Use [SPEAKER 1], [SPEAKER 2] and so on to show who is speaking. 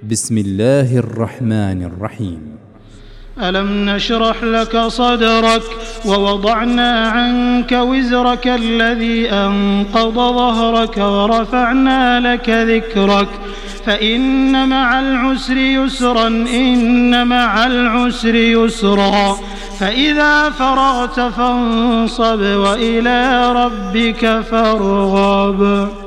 [SPEAKER 1] بسم الله الرحمن الرحيم.
[SPEAKER 2] ألم نشرح لك صدرك ووضعنا عنك وزرك الذي أنقض ظهرك ورفعنا لك ذكرك فإن مع العسر يسرا إن مع العسر يسرا فإذا فرغت فانصب وإلى ربك فارغب.